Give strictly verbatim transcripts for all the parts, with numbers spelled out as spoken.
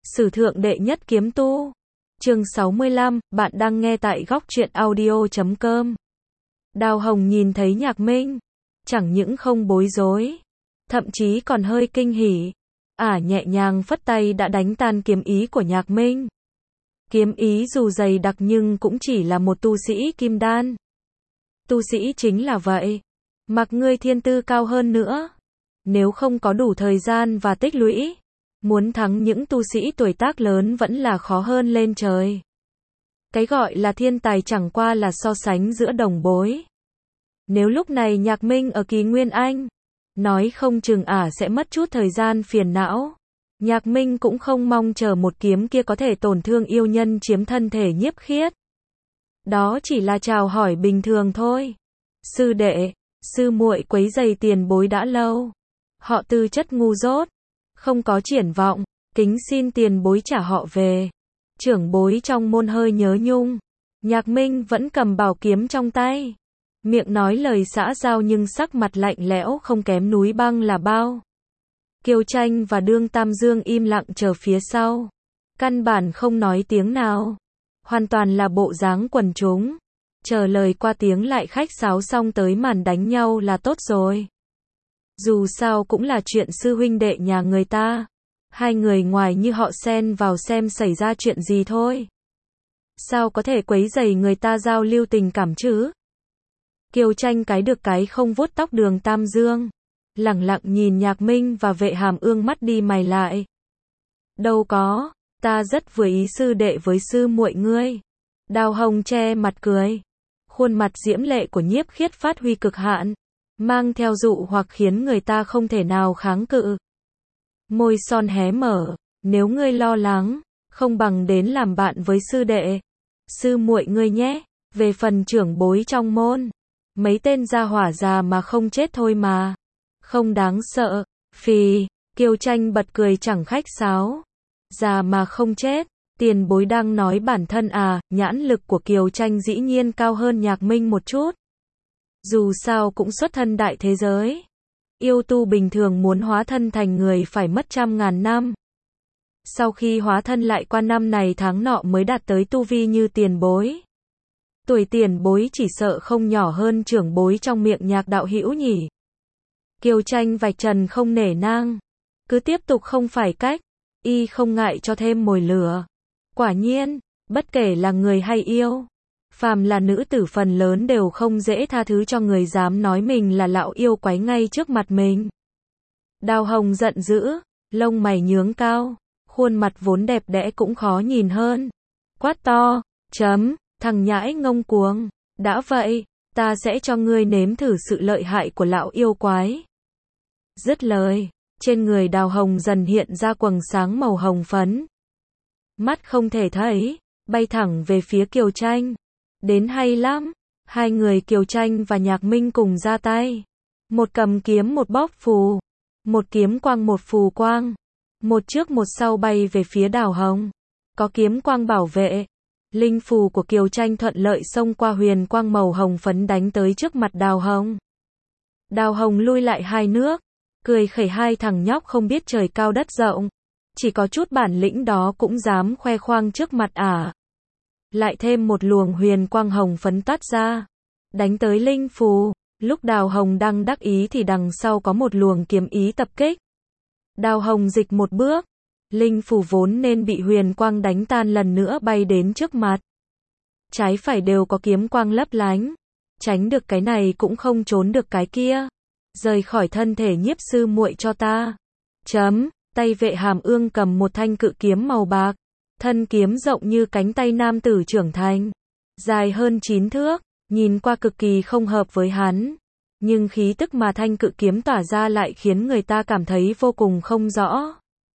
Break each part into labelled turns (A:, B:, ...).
A: Sử thượng đệ nhất kiếm tu. Chương sáu mươi lăm, bạn đang nghe tại góc truyện audio chấm com. Đào Hồng nhìn thấy Nhạc Minh, chẳng những không bối rối, thậm chí còn hơi kinh hỉ. Ả nhẹ nhàng phất tay đã đánh tan kiếm ý của Nhạc Minh. Kiếm ý dù dày đặc nhưng cũng chỉ là một tu sĩ kim đan. Tu sĩ chính là vậy. Mặc ngươi thiên tư cao hơn nữa, nếu không có đủ thời gian và tích lũy, muốn thắng những tu sĩ tuổi tác lớn vẫn là khó hơn lên trời. Cái gọi là thiên tài chẳng qua là so sánh giữa đồng bối. Nếu lúc này Nhạc Minh ở kỳ Nguyên Anh, nói không chừng Ả sẽ mất chút thời gian phiền não. Nhạc Minh cũng không mong chờ một kiếm kia có thể tổn thương yêu nhân chiếm thân thể Nhiếp Khiết. Đó chỉ là chào hỏi bình thường thôi. Sư đệ, sư muội quấy rầy tiền bối đã lâu. Họ tư chất ngu dốt, không có triển vọng, kính xin tiền bối trả họ về. Trưởng bối trong môn hơi nhớ nhung. Nhạc Minh vẫn cầm bảo kiếm trong tay, miệng nói lời xã giao nhưng sắc mặt lạnh lẽo không kém núi băng là bao. Kiều Tranh và Đương Tam Dương im lặng chờ phía sau, căn bản không nói tiếng nào, hoàn toàn là bộ dáng quần chúng, chờ lời qua tiếng lại khách sáo xong tới màn đánh nhau là tốt rồi. Dù sao cũng là chuyện sư huynh đệ nhà người ta, hai người ngoài như họ xen vào xem xảy ra chuyện gì thôi. Sao có thể quấy rầy người ta giao lưu tình cảm chứ? Kiều Tranh cái được cái không vuốt tóc Đường Tam Dương, lẳng lặng nhìn Nhạc Minh và Vệ Hàm Ương mắt đi mày lại. Đâu có, ta rất vừa ý sư đệ với sư muội ngươi. Đào Hồng che mặt cười, khuôn mặt diễm lệ của Nhiếp Khiết phát huy cực hạn, mang theo dụ hoặc khiến người ta không thể nào kháng cự. Môi son hé mở, nếu ngươi lo lắng, không bằng đến làm bạn với sư đệ, sư muội ngươi nhé. Về phần trưởng bối trong môn, mấy tên gia hỏa già mà không chết thôi mà, không đáng sợ. Phì, Kiều Tranh bật cười chẳng khách sáo. Già mà không chết, tiền bối đang nói bản thân à? Nhãn lực của Kiều Tranh dĩ nhiên cao hơn Nhạc Minh một chút. Dù sao cũng xuất thân đại thế giới. Yêu tu bình thường muốn hóa thân thành người phải mất trăm ngàn năm. Sau khi hóa thân lại qua năm này tháng nọ mới đạt tới tu vi như tiền bối. Tuổi tiền bối chỉ sợ không nhỏ hơn trưởng bối trong miệng Nhạc đạo hữu nhỉ. Kiều Tranh vạch trần không nể nang. Cứ tiếp tục không phải cách. Y không ngại cho thêm mồi lửa. Quả nhiên, bất kể là người hay yêu, phàm là nữ tử phần lớn đều không dễ tha thứ cho người dám nói mình là lão yêu quái ngay trước mặt mình. Đào Hồng giận dữ, lông mày nhướng cao, khuôn mặt vốn đẹp đẽ cũng khó nhìn hơn. Quát to, chấm, thằng nhãi ngông cuồng, đã vậy, ta sẽ cho ngươi nếm thử sự lợi hại của lão yêu quái. Dứt lời, trên người Đào Hồng dần hiện ra quầng sáng màu hồng phấn. Mắt không thể thấy, bay thẳng về phía Kiều Tranh. Đến hay lắm, hai người Kiều Tranh và Nhạc Minh cùng ra tay. Một cầm kiếm một bóp phù, một kiếm quang một phù quang, một trước một sau bay về phía Đào Hồng. Có kiếm quang bảo vệ, linh phù của Kiều Tranh thuận lợi xông qua huyền quang màu hồng phấn đánh tới trước mặt Đào Hồng. Đào Hồng lui lại hai nước, cười khẩy, hai thằng nhóc không biết trời cao đất rộng, chỉ có chút bản lĩnh đó cũng dám khoe khoang trước mặt Ả. Lại thêm một luồng huyền quang hồng phấn toát ra, đánh tới linh phù. Lúc Đào Hồng đang đắc ý thì đằng sau có một luồng kiếm ý tập kích. Đào Hồng dịch một bước, linh phù vốn nên bị huyền quang đánh tan lần nữa bay đến trước mặt. Trái phải đều có kiếm quang lấp lánh, tránh được cái này cũng không trốn được cái kia. Rời khỏi thân thể Nhiếp sư muội cho ta. Chấm, tay Vệ Hàm Ương cầm một thanh cự kiếm màu bạc, thân kiếm rộng như cánh tay nam tử trưởng thành, dài hơn chín thước, nhìn qua cực kỳ không hợp với hắn, nhưng khí tức mà thanh cự kiếm tỏa ra lại khiến người ta cảm thấy vô cùng không rõ.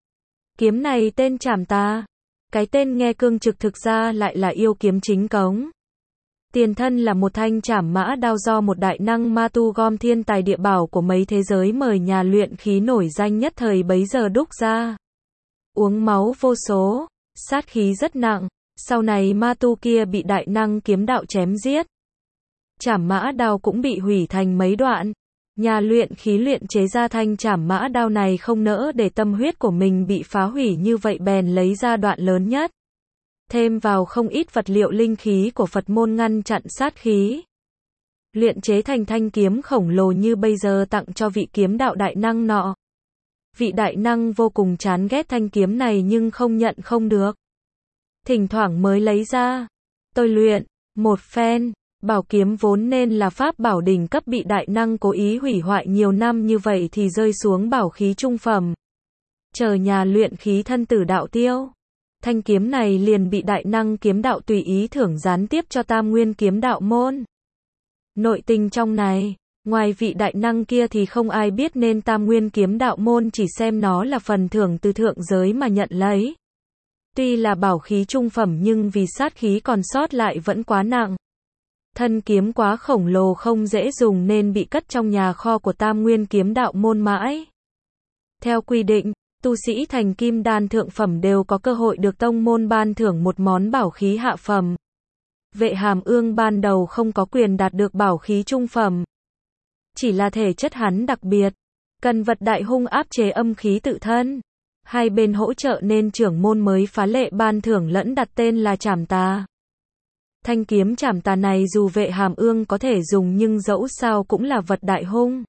A: Kiếm này tên Trảm Tà, cái tên nghe cương trực thực ra lại là yêu kiếm chính cống. Tiền thân là một thanh trảm mã đao do một đại năng ma tu gom thiên tài địa bảo của mấy thế giới mời nhà luyện khí nổi danh nhất thời bấy giờ đúc ra. Uống máu vô số, sát khí rất nặng, sau này ma tu kia bị đại năng kiếm đạo chém giết. Trảm mã đao cũng bị hủy thành mấy đoạn, Nhà luyện khí luyện chế ra thanh trảm mã đao này không nỡ để tâm huyết của mình bị phá hủy như vậy bèn lấy ra đoạn lớn nhất. Thêm vào không ít vật liệu linh khí của Phật môn ngăn chặn sát khí. Luyện chế thành thanh kiếm khổng lồ như bây giờ tặng cho vị kiếm đạo đại năng nọ. Vị đại năng vô cùng chán ghét thanh kiếm này nhưng không nhận không được. Thỉnh thoảng mới lấy ra. Tôi luyện một phen. Bảo kiếm vốn nên là pháp bảo đỉnh cấp bị đại năng cố ý hủy hoại nhiều năm như vậy thì rơi xuống bảo khí trung phẩm. Chờ nhà luyện khí thân tử đạo tiêu. Thanh kiếm này liền bị đại năng kiếm đạo tùy ý thưởng gián tiếp cho Tam Nguyên kiếm đạo môn. Nội tình trong này, ngoài vị đại năng kia thì không ai biết nên Tam Nguyên kiếm đạo môn chỉ xem nó là phần thưởng từ thượng giới mà nhận lấy. Tuy là bảo khí trung phẩm nhưng vì sát khí còn sót lại vẫn quá nặng. Thân kiếm quá khổng lồ không dễ dùng nên bị cất trong nhà kho của Tam Nguyên kiếm đạo môn mãi. Theo quy định, tu sĩ thành kim đan thượng phẩm đều có cơ hội được tông môn ban thưởng một món bảo khí hạ phẩm. Vệ Hàm Ương ban đầu không có quyền đạt được bảo khí trung phẩm. Chỉ là thể chất hắn đặc biệt, cần vật đại hung áp chế âm khí tự thân. Hai bên hỗ trợ nên trưởng môn mới phá lệ ban thưởng lẫn đặt tên là Trảm Tà. Thanh kiếm Trảm Tà này dù Vệ Hàm Ương có thể dùng nhưng dẫu sao cũng là vật đại hung.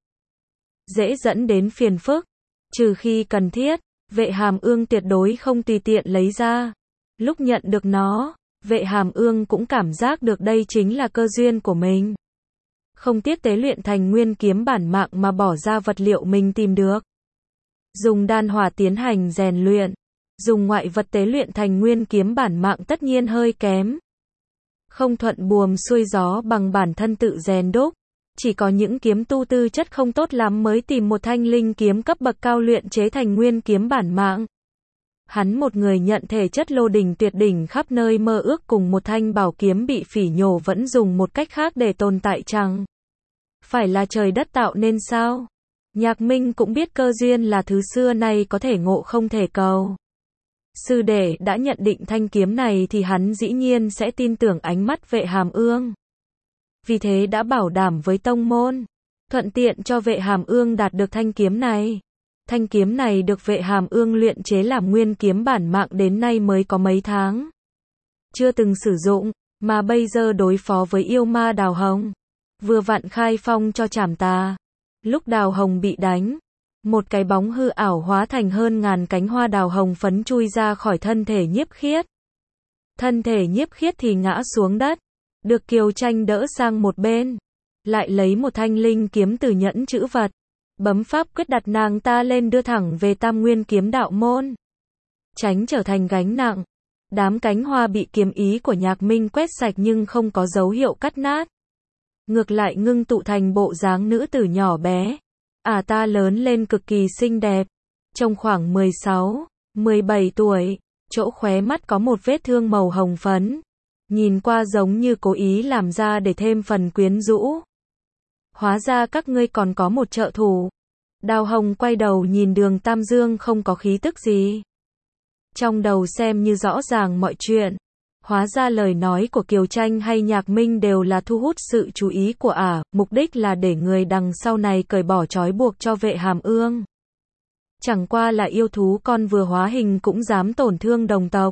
A: Dễ dẫn đến phiền phức. Trừ khi cần thiết, Vệ Hàm Ương tuyệt đối không tùy tiện lấy ra. Lúc nhận được nó, Vệ Hàm Ương cũng cảm giác được đây chính là cơ duyên của mình. Không tiếc tế luyện thành nguyên kiếm bản mạng mà bỏ ra vật liệu mình tìm được. Dùng đan hỏa tiến hành rèn luyện, dùng ngoại vật tế luyện thành nguyên kiếm bản mạng tất nhiên hơi kém. Không thuận buồm xuôi gió bằng bản thân tự rèn đúc. Chỉ có những kiếm tu tư chất không tốt lắm mới tìm một thanh linh kiếm cấp bậc cao luyện chế thành nguyên kiếm bản mạng. Hắn một người nhận thể chất lô đỉnh tuyệt đỉnh khắp nơi mơ ước cùng một thanh bảo kiếm bị phỉ nhổ vẫn dùng một cách khác để tồn tại chăng? Phải là trời đất tạo nên sao? Nhạc Minh cũng biết cơ duyên là thứ xưa nay có thể ngộ không thể cầu. Sư đệ đã nhận định thanh kiếm này thì hắn dĩ nhiên sẽ tin tưởng ánh mắt Vệ Hàm Ương. Vì thế đã bảo đảm với tông môn, thuận tiện cho Vệ Hàm Ương đạt được thanh kiếm này. Thanh kiếm này được Vệ Hàm Ương luyện chế làm nguyên kiếm bản mạng đến nay mới có mấy tháng. Chưa từng sử dụng, mà bây giờ đối phó với yêu ma Đào Hồng. Vừa vặn khai phong cho Trảm Tà. Lúc Đào Hồng bị đánh, một cái bóng hư ảo hóa thành hơn ngàn cánh hoa đào hồng phấn chui ra khỏi thân thể Nhiếp Khiết. Thân thể Nhiếp Khiết thì ngã xuống đất, được Kiều Tranh đỡ sang một bên. Lại lấy một thanh linh kiếm từ nhẫn chữ vật. Bấm pháp quyết đặt nàng ta lên đưa thẳng về Tam Nguyên kiếm đạo môn. Tránh trở thành gánh nặng. Đám cánh hoa bị kiếm ý của Nhạc Minh quét sạch nhưng không có dấu hiệu cắt nát. Ngược lại ngưng tụ thành bộ dáng nữ tử nhỏ bé. À ta lớn lên cực kỳ xinh đẹp. Trông khoảng mười sáu, mười bảy tuổi. Chỗ khóe mắt có một vết thương màu hồng phấn. Nhìn qua giống như cố ý làm ra để thêm phần quyến rũ. Hóa ra các ngươi còn có một trợ thủ. Đào Hồng quay đầu nhìn Đường Tam Dương không có khí tức gì. Trong đầu xem như rõ ràng mọi chuyện. Hóa ra lời nói của Kiều Tranh hay Nhạc Minh đều là thu hút sự chú ý của ả, mục đích là để người đằng sau này cởi bỏ trói buộc cho Vệ Hàm Ương. Chẳng qua là yêu thú con vừa hóa hình cũng dám tổn thương đồng tộc.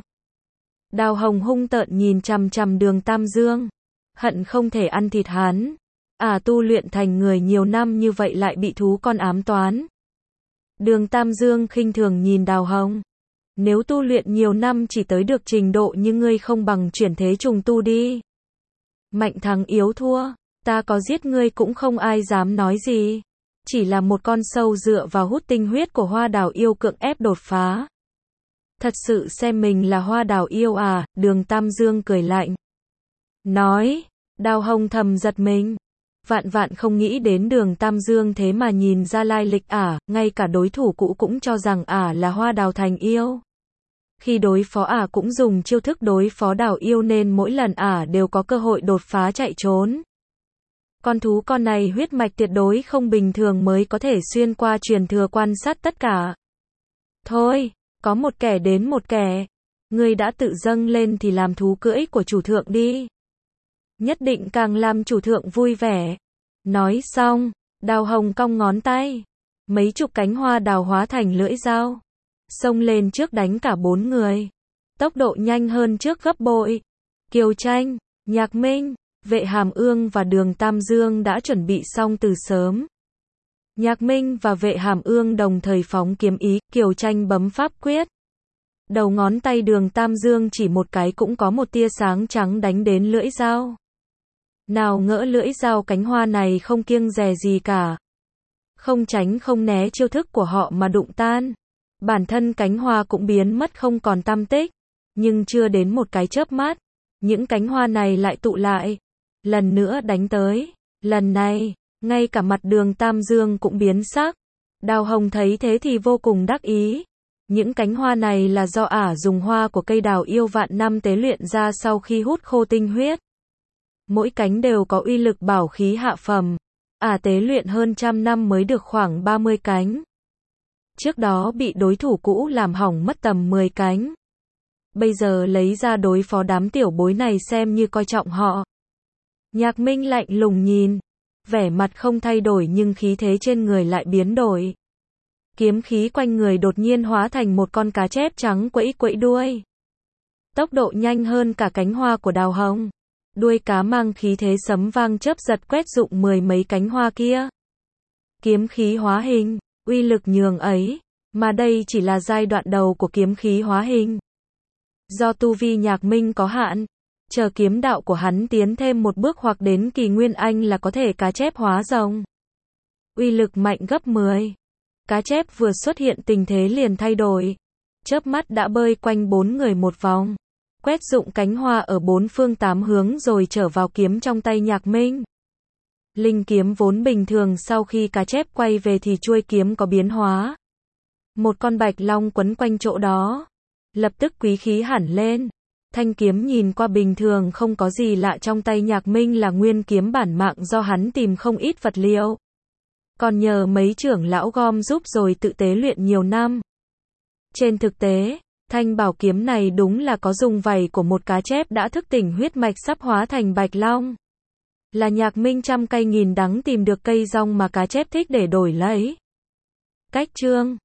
A: Đào Hồng hung tợn nhìn chằm chằm Đường Tam Dương, hận không thể ăn thịt hắn. À tu luyện thành người nhiều năm như vậy lại bị thú con ám toán. Đường Tam Dương khinh thường nhìn Đào Hồng. Nếu tu luyện nhiều năm chỉ tới được trình độ như ngươi không bằng chuyển thế trùng tu đi. Mạnh thắng yếu thua, ta có giết ngươi cũng không ai dám nói gì. Chỉ là một con sâu dựa vào hút tinh huyết của hoa đào yêu cưỡng ép đột phá. Thật sự xem mình là hoa đào yêu à, Đường Tam Dương cười lạnh. Nói, Đào Hồng thầm giật mình. Vạn vạn không nghĩ đến Đường Tam Dương thế mà nhìn ra lai lịch ả, ngay cả đối thủ cũ cũng cho rằng ả là hoa đào thành yêu. Khi đối phó ả cũng dùng chiêu thức đối phó đào yêu nên mỗi lần ả đều có cơ hội đột phá chạy trốn. Con thú con này huyết mạch tuyệt đối không bình thường mới có thể xuyên qua truyền thừa quan sát tất cả. Thôi, có một kẻ đến một kẻ. Ngươi đã tự dâng lên thì làm thú cưỡi của chủ thượng đi. Nhất định càng làm chủ thượng vui vẻ. Nói xong, Đào Hồng cong ngón tay. Mấy chục cánh hoa đào hóa thành lưỡi dao. Xông lên trước đánh cả bốn người. Tốc độ nhanh hơn trước gấp bội. Kiều Tranh, Nhạc Minh, Vệ Hàm Ương và Đường Tam Dương đã chuẩn bị xong từ sớm. Nhạc Minh và Vệ Hàm Ương đồng thời phóng kiếm ý, Kiều Tranh bấm pháp quyết. Đầu ngón tay Đường Tam Dương chỉ một cái cũng có một tia sáng trắng đánh đến lưỡi dao. Nào ngỡ lưỡi dao cánh hoa này không kiêng dè gì cả. Không tránh không né chiêu thức của họ mà đụng tan. Bản thân cánh hoa cũng biến mất không còn tăm tích. Nhưng chưa đến một cái chớp mắt, những cánh hoa này lại tụ lại. Lần nữa đánh tới. Lần này, ngay cả mặt Đường Tam Dương cũng biến sắc. Đào Hồng thấy thế thì vô cùng đắc ý. Những cánh hoa này là do ả dùng hoa của cây đào yêu vạn năm tế luyện ra sau khi hút khô tinh huyết. Mỗi cánh đều có uy lực bảo khí hạ phẩm. Ả tế luyện hơn trăm năm mới được khoảng ba mươi cánh. Trước đó bị đối thủ cũ làm hỏng mất tầm mười cánh. Bây giờ lấy ra đối phó đám tiểu bối này xem như coi trọng họ. Nhạc Minh lạnh lùng nhìn. Vẻ mặt không thay đổi nhưng khí thế trên người lại biến đổi. Kiếm khí quanh người đột nhiên hóa thành một con cá chép trắng quẫy quẫy đuôi. Tốc độ nhanh hơn cả cánh hoa của Đào Hồng. Đuôi cá mang khí thế sấm vang chớp giật quét rụng mười mấy cánh hoa kia. Kiếm khí hóa hình, uy lực nhường ấy, mà đây chỉ là giai đoạn đầu của kiếm khí hóa hình. Do tu vi Nhạc Minh có hạn, chờ kiếm đạo của hắn tiến thêm một bước hoặc đến kỳ nguyên anh là có thể cá chép hóa rồng. Uy lực mạnh gấp mười. Cá chép vừa xuất hiện tình thế liền thay đổi. Chớp mắt đã bơi quanh bốn người một vòng. Quét rụng cánh hoa ở bốn phương tám hướng rồi trở vào kiếm trong tay Nhạc Minh. Linh kiếm vốn bình thường sau khi cá chép quay về thì chuôi kiếm có biến hóa. Một con bạch long quấn quanh chỗ đó. Lập tức quý khí hẳn lên. Thanh kiếm nhìn qua bình thường không có gì lạ trong tay Nhạc Minh là nguyên kiếm bản mạng do hắn tìm không ít vật liệu. Còn nhờ mấy trưởng lão gom giúp rồi tự tế luyện nhiều năm. Trên thực tế, thanh bảo kiếm này đúng là có dùng vảy của một cá chép đã thức tỉnh huyết mạch sắp hóa thành bạch long. Là Nhạc Minh trăm cây nghìn đắng tìm được cây rong mà cá chép thích để đổi lấy. Cách chương